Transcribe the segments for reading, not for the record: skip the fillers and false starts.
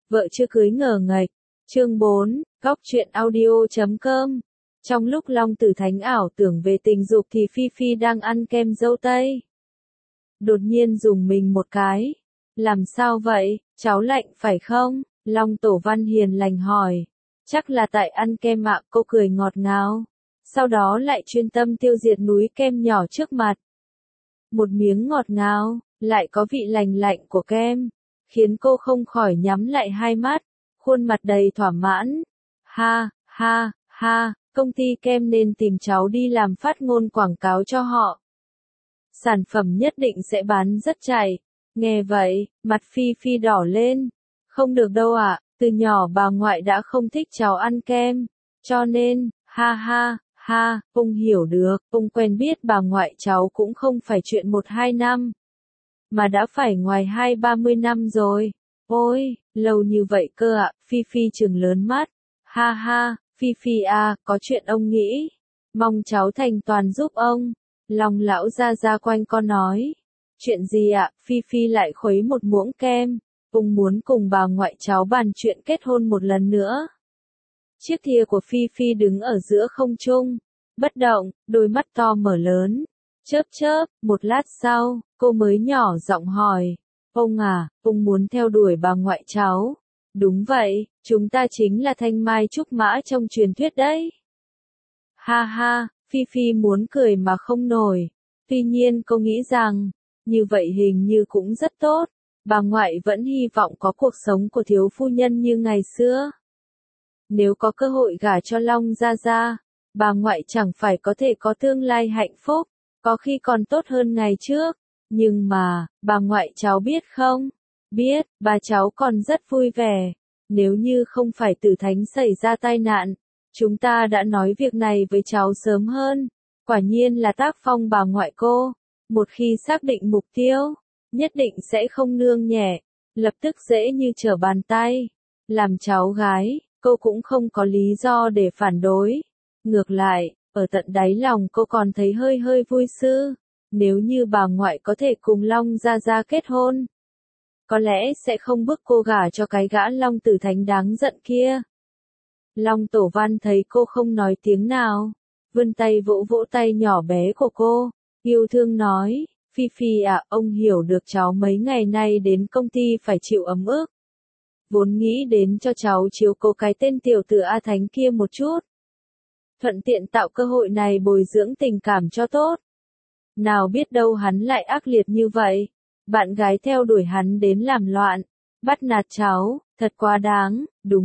Vợ chưa cưới ngờ nghệch. Chương 4, Góc truyện audio.com. Trong lúc Long Tử Thánh ảo tưởng về tình dục thì Phi Phi đang ăn kem dâu tây. Đột nhiên dùng mình một cái. Làm sao vậy, cháu lạnh phải không? Long Tổ Văn hiền lành hỏi. Chắc là tại ăn kem ạ, cô cười ngọt ngào. Sau đó lại chuyên tâm tiêu diệt núi kem nhỏ trước mặt. Một miếng ngọt ngào, lại có vị lành lạnh của kem, khiến cô không khỏi nhắm lại hai mắt, khuôn mặt đầy thỏa mãn. Ha, ha, ha, công ty kem nên tìm cháu đi làm phát ngôn quảng cáo cho họ. Sản phẩm nhất định sẽ bán rất chạy. Nghe vậy, mặt Phi Phi đỏ lên. Không được đâu ạ, từ nhỏ bà ngoại đã không thích cháu ăn kem. Cho nên, ha ha, ha, ông hiểu được, ông quen biết bà ngoại cháu cũng không phải chuyện 1-2 năm. Mà đã phải ngoài 20-30 năm rồi. Ôi, lâu như vậy cơ ạ, Phi Phi trừng lớn mắt. Ha ha, Phi Phi à, có chuyện ông nghĩ. Mong cháu thành toàn giúp ông. Long lão ra quanh con nói. Chuyện gì ạ, Phi Phi lại khuấy một muỗng kem. Ông muốn cùng bà ngoại cháu bàn chuyện kết hôn một lần nữa. Chiếc thìa của Phi Phi đứng ở giữa không trung. Bất động, đôi mắt to mở lớn. Chớp, một lát sau, cô mới nhỏ giọng hỏi. Ông à, ông muốn theo đuổi bà ngoại cháu. Đúng vậy, chúng ta chính là thanh mai trúc mã trong truyền thuyết đấy. Ha ha, Phi Phi muốn cười mà không nổi. Tuy nhiên cô nghĩ rằng, như vậy hình như cũng rất tốt. Bà ngoại vẫn hy vọng có cuộc sống của thiếu phu nhân như ngày xưa. Nếu có cơ hội gả cho Long Gia, bà ngoại chẳng phải có thể có tương lai hạnh phúc, có khi còn tốt hơn ngày trước. Nhưng mà, bà ngoại cháu biết không? Biết, bà cháu còn rất vui vẻ. Nếu như không phải Tử Thánh xảy ra tai nạn, chúng ta đã nói việc này với cháu sớm hơn. Quả nhiên là tác phong bà ngoại cô. Một khi xác định mục tiêu, nhất định sẽ không nương nhẹ, lập tức dễ như trở bàn tay. Làm cháu gái, cô cũng không có lý do để phản đối. Ngược lại, ở tận đáy lòng cô còn thấy hơi vui sướng. Nếu như bà ngoại có thể cùng Long Gia kết hôn, có lẽ sẽ không bức cô gả cho cái gã Long Tử Thánh đáng giận kia. Long Tổ Văn thấy cô không nói tiếng nào, vươn tay vỗ tay nhỏ bé của cô, yêu thương nói, Phi Phi à, ông hiểu được cháu mấy ngày nay đến công ty phải chịu ấm ức. Vốn nghĩ đến cho cháu chiếu cố cái tên tiểu tử A Thánh kia một chút. Thuận tiện tạo cơ hội này bồi dưỡng tình cảm cho tốt. Nào biết đâu hắn lại ác liệt như vậy. Bạn gái theo đuổi hắn đến làm loạn, bắt nạt cháu, thật quá đáng.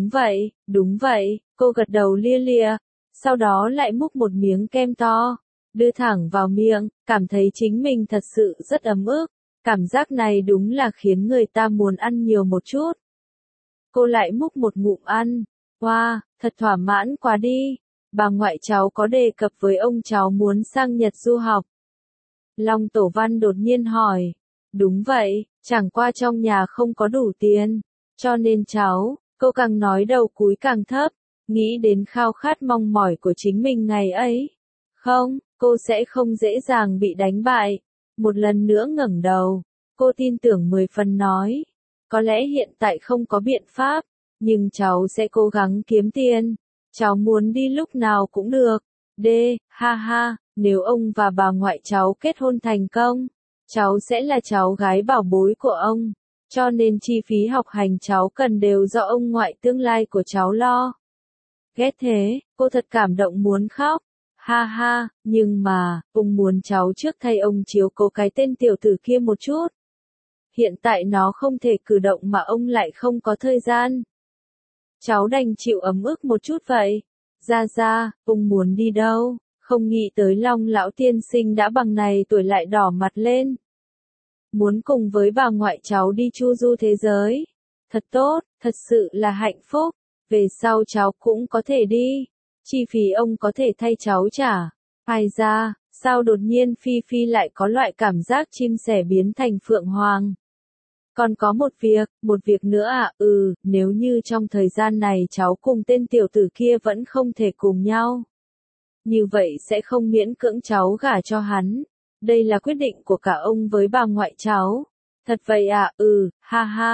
Đúng vậy, cô gật đầu lia lịa, sau đó lại múc một miếng kem to, đưa thẳng vào miệng, cảm thấy chính mình thật sự rất ấm ức. Cảm giác này đúng là khiến người ta muốn ăn nhiều một chút. Cô lại múc một ngụm ăn, wow, thật thỏa mãn quá đi. Bà ngoại cháu có đề cập với ông cháu muốn sang Nhật du học. Long Tổ Văn đột nhiên hỏi. Đúng vậy, chẳng qua trong nhà không có đủ tiền, cho nên cháu, cô càng nói đầu cúi càng thấp, nghĩ đến khao khát mong mỏi của chính mình ngày ấy. Không, cô sẽ không dễ dàng bị đánh bại. Một lần nữa ngẩng đầu, cô tin tưởng 10 phần nói. Có lẽ hiện tại không có biện pháp, nhưng cháu sẽ cố gắng kiếm tiền. Cháu muốn đi lúc nào cũng được. Ha ha, nếu ông và bà ngoại cháu kết hôn thành công, cháu sẽ là cháu gái bảo bối của ông. Cho nên chi phí học hành cháu cần đều do ông ngoại tương lai của cháu lo. Ghét thế, cô thật cảm động muốn khóc. Ha ha, nhưng mà, ông muốn cháu trước thay ông chiếu cố cái tên tiểu tử kia một chút. Hiện tại nó không thể cử động mà ông lại không có thời gian. Cháu đành chịu ấm ức một chút vậy. Ra, ông muốn đi đâu? Không nghĩ tới Long lão tiên sinh đã bằng này tuổi lại đỏ mặt lên. Muốn cùng với bà ngoại cháu đi chu du thế giới. Thật tốt, thật sự là hạnh phúc. Về sau cháu cũng có thể đi. Chi phí ông có thể thay cháu trả. Ai ra, sao đột nhiên Phi Phi lại có loại cảm giác chim sẻ biến thành phượng hoàng. Còn có một việc nữa à, nếu như trong thời gian này cháu cùng tên tiểu tử kia vẫn không thể cùng nhau. Như vậy sẽ không miễn cưỡng cháu gả cho hắn. Đây là quyết định của cả ông với bà ngoại cháu. Thật vậy à, ha ha.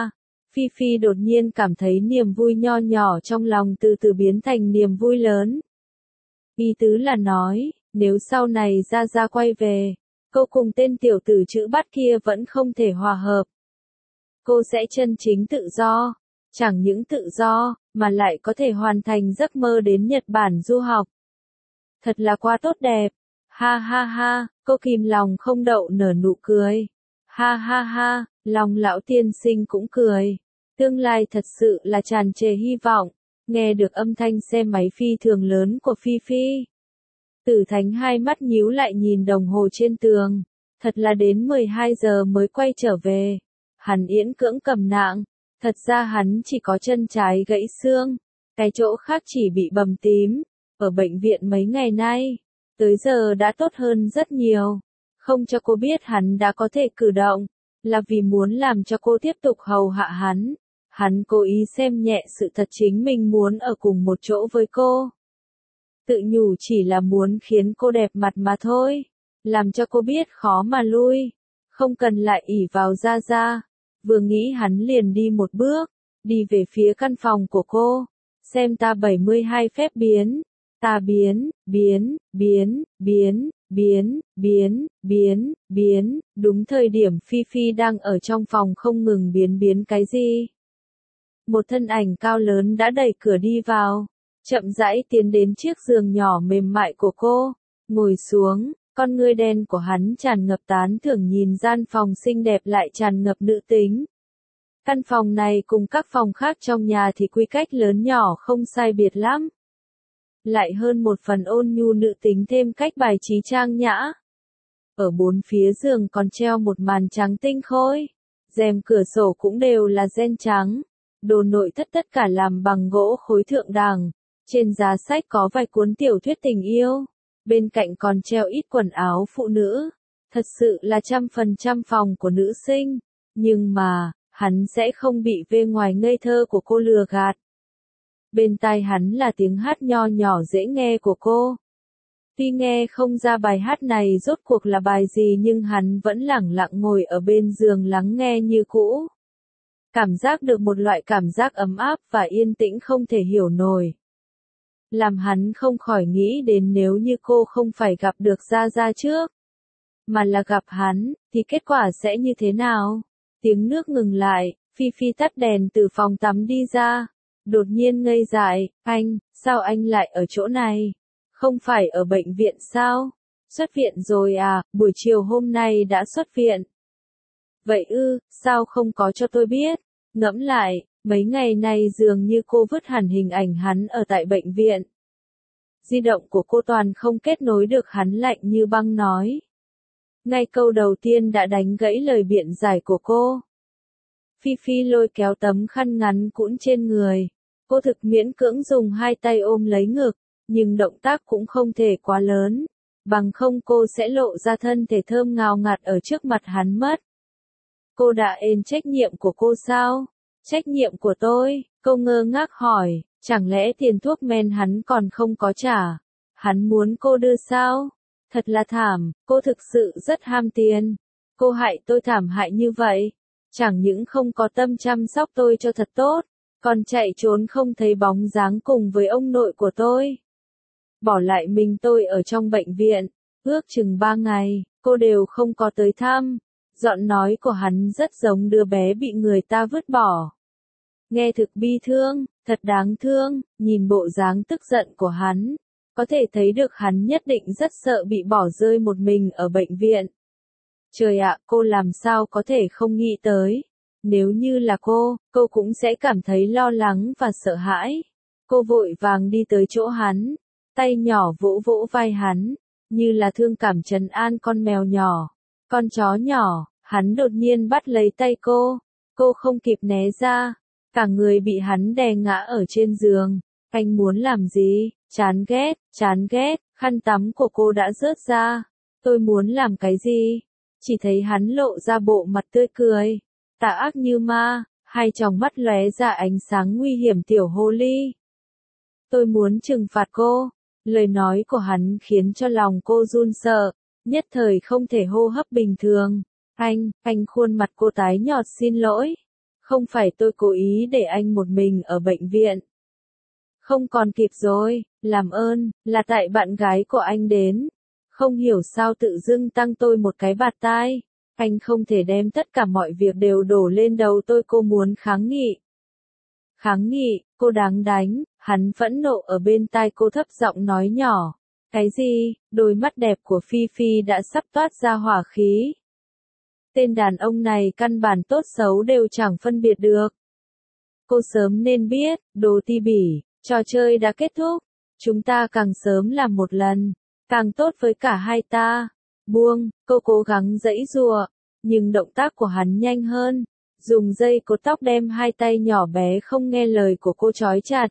Phi Phi đột nhiên cảm thấy niềm vui nho nhỏ trong lòng từ từ biến thành niềm vui lớn. Ý tứ là nói, nếu sau này Gia Gia quay về, cô cùng tên tiểu tử chữ bát kia vẫn không thể hòa hợp. Cô sẽ chân chính tự do, chẳng những tự do, mà lại có thể hoàn thành giấc mơ đến Nhật Bản du học. Thật là quá tốt đẹp. Ha ha ha, cô kìm lòng không đậu nở nụ cười. Ha ha ha, lòng lão tiên sinh cũng cười. Tương lai thật sự là tràn trề hy vọng. Nghe được âm thanh xe máy phi thường lớn của Phi Phi. Tử Thánh hai mắt nhíu lại nhìn đồng hồ trên tường. Thật là đến 12 giờ mới quay trở về. Hắn yễn cưỡng cầm nạng. Thật ra hắn chỉ có chân trái gãy xương. Cái chỗ khác chỉ bị bầm tím. Ở bệnh viện mấy ngày nay. Tới giờ đã tốt hơn rất nhiều. Không cho cô biết hắn đã có thể cử động. Là vì muốn làm cho cô tiếp tục hầu hạ hắn. Hắn cố ý xem nhẹ sự thật chính mình muốn ở cùng một chỗ với cô. Tự nhủ chỉ là muốn khiến cô đẹp mặt mà thôi. Làm cho cô biết khó mà lui. Không cần lại ỷ vào Gia Gia. Vừa nghĩ hắn liền đi một bước. Đi về phía căn phòng của cô. Xem ta 72 phép biến. Ta biến, biến. Đúng thời điểm Phi Phi đang ở trong phòng không ngừng biến cái gì. Một thân ảnh cao lớn đã đẩy cửa đi vào. Chậm rãi tiến đến chiếc giường nhỏ mềm mại của cô. Ngồi xuống, con ngươi đen của hắn tràn ngập tán thưởng nhìn gian phòng xinh đẹp lại tràn ngập nữ tính. Căn phòng này cùng các phòng khác trong nhà thì quy cách lớn nhỏ không sai biệt lắm. Lại hơn một phần ôn nhu nữ tính thêm cách bài trí trang nhã. Ở bốn phía giường còn treo một màn trắng tinh khôi. Rèm cửa sổ cũng đều là ren trắng. Đồ nội thất tất cả làm bằng gỗ khối thượng đẳng. Trên giá sách có vài cuốn tiểu thuyết tình yêu. Bên cạnh còn treo ít quần áo phụ nữ. Thật sự là 100% phòng của nữ sinh. Nhưng mà, hắn sẽ không bị vẻ ngoài ngây thơ của cô lừa gạt. Bên tai hắn là tiếng hát nho nhỏ dễ nghe của cô. Tuy nghe không ra bài hát này rốt cuộc là bài gì nhưng hắn vẫn lẳng lặng ngồi ở bên giường lắng nghe như cũ. Cảm giác được một loại cảm giác ấm áp và yên tĩnh không thể hiểu nổi. Làm hắn không khỏi nghĩ đến nếu như cô không phải gặp được Gia Gia trước, mà là gặp hắn, thì kết quả sẽ như thế nào? Tiếng nước ngừng lại, Phi Phi tắt đèn từ phòng tắm đi ra. Đột nhiên ngây dại, anh, sao anh lại ở chỗ này? Không phải ở bệnh viện sao? Xuất viện rồi à, buổi chiều hôm nay đã xuất viện. Vậy ư, sao không có cho tôi biết? Ngẫm lại, mấy ngày nay dường như cô vứt hẳn hình ảnh hắn ở tại bệnh viện. Di động của cô toàn không kết nối được hắn lạnh như băng nói. Ngay câu đầu tiên đã đánh gãy lời biện giải của cô. Phi Phi lôi kéo tấm khăn ngắn cũn trên người. Cô thực miễn cưỡng dùng hai tay ôm lấy ngực, nhưng động tác cũng không thể quá lớn. Bằng không cô sẽ lộ ra thân thể thơm ngào ngạt ở trước mặt hắn mất. Cô đã ên trách nhiệm của cô sao? Trách nhiệm của tôi, cô ngơ ngác hỏi, chẳng lẽ tiền thuốc men hắn còn không có trả? Hắn muốn cô đưa sao? Thật là thảm, cô thực sự rất ham tiền. Cô hại tôi thảm hại như vậy. Chẳng những không có tâm chăm sóc tôi cho thật tốt, còn chạy trốn không thấy bóng dáng cùng với ông nội của tôi. Bỏ lại mình tôi ở trong bệnh viện, ước chừng 3 ngày, cô đều không có tới thăm. Giọng nói của hắn rất giống đứa bé bị người ta vứt bỏ. Nghe thực bi thương, thật đáng thương, nhìn bộ dáng tức giận của hắn. Có thể thấy được hắn nhất định rất sợ bị bỏ rơi một mình ở bệnh viện. Trời ạ, cô làm sao có thể không nghĩ tới. Nếu như là cô cũng sẽ cảm thấy lo lắng và sợ hãi. Cô vội vàng đi tới chỗ hắn, tay nhỏ vỗ vỗ vai hắn, như là thương cảm trấn an con mèo nhỏ, con chó nhỏ. Hắn đột nhiên bắt lấy tay cô không kịp né ra, cả người bị hắn đè ngã ở trên giường. Anh muốn làm gì? Chán ghét, khăn tắm của cô đã rớt ra. Tôi muốn làm cái gì? Chỉ thấy hắn lộ ra bộ mặt tươi cười, tà ác như ma, hai tròng mắt lóe ra ánh sáng nguy hiểm tiểu hồ ly. Tôi muốn trừng phạt cô. Lời nói của hắn khiến cho lòng cô run sợ, nhất thời không thể hô hấp bình thường. Anh khuôn mặt cô tái nhợt xin lỗi. Không phải tôi cố ý để anh một mình ở bệnh viện. Không còn kịp rồi, làm ơn, là tại bạn gái của anh đến. Không hiểu sao tự dưng tăng tôi một cái bạt tai. Anh không thể đem tất cả mọi việc đều đổ lên đầu tôi. Cô muốn kháng nghị. Kháng nghị, cô đáng đánh. Hắn phẫn nộ ở bên tai cô thấp giọng nói nhỏ. Cái gì? Đôi mắt đẹp của Phi Phi đã sắp toát ra hỏa khí. Tên đàn ông này căn bản tốt xấu đều chẳng phân biệt được. Cô sớm nên biết, đồ ti bỉ, trò chơi đã kết thúc. Chúng ta càng sớm làm một lần, càng tốt với cả hai ta. Buông, cô cố gắng giãy giụa, nhưng động tác của hắn nhanh hơn. Dùng dây cột tóc đem hai tay nhỏ bé không nghe lời của cô trói chặt.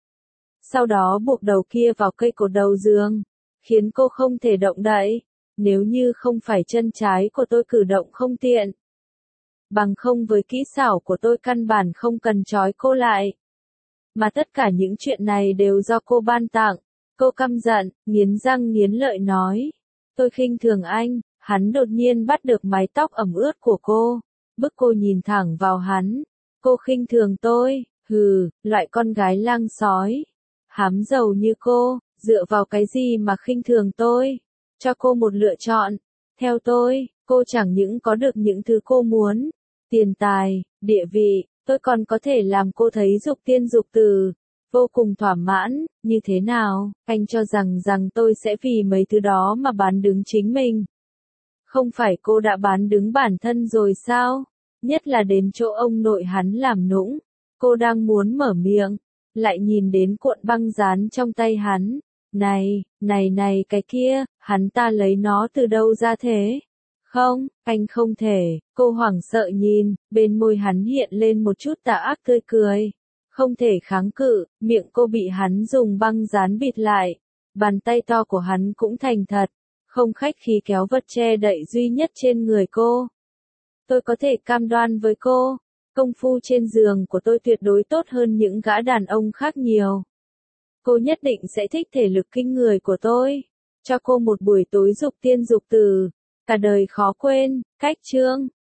Sau đó buộc đầu kia vào cây cột đầu giường, khiến cô không thể động đậy. Nếu như không phải chân trái của tôi cử động không tiện. Bằng không với kỹ xảo của tôi căn bản không cần trói cô lại. Mà tất cả những chuyện này đều do cô ban tặng. Cô căm giận, nghiến răng nghiến lợi nói. Tôi khinh thường anh. Hắn đột nhiên bắt được mái tóc ẩm ướt của cô. Bức cô nhìn thẳng vào hắn. Cô khinh thường tôi. Hừ, loại con gái lang sói. Hám giàu như cô, dựa vào cái gì mà khinh thường tôi? Cho cô một lựa chọn. Theo tôi, cô chẳng những có được những thứ cô muốn. Tiền tài, địa vị, tôi còn có thể làm cô thấy dục tiên dục tử. Vô cùng thỏa mãn, như thế nào? Anh cho rằng tôi sẽ vì mấy thứ đó mà bán đứng chính mình. Không phải cô đã bán đứng bản thân rồi sao? Nhất là đến chỗ ông nội hắn làm nũng. Cô đang muốn mở miệng, lại nhìn đến cuộn băng dán trong tay hắn. Này, cái kia, hắn ta lấy nó từ đâu ra thế? Không, anh không thể, cô hoảng sợ nhìn, bên môi hắn hiện lên một chút tà ác tươi cười. Không thể kháng cự, miệng cô bị hắn dùng băng dán bịt lại. Bàn tay to của hắn cũng thành thật, không khách khí kéo vật che đậy duy nhất trên người cô. Tôi có thể cam đoan với cô, công phu trên giường của tôi tuyệt đối tốt hơn những gã đàn ông khác nhiều. Cô nhất định sẽ thích thể lực kinh người của tôi. Cho cô một buổi tối dục tiên dục tử, cả đời khó quên. Cách chương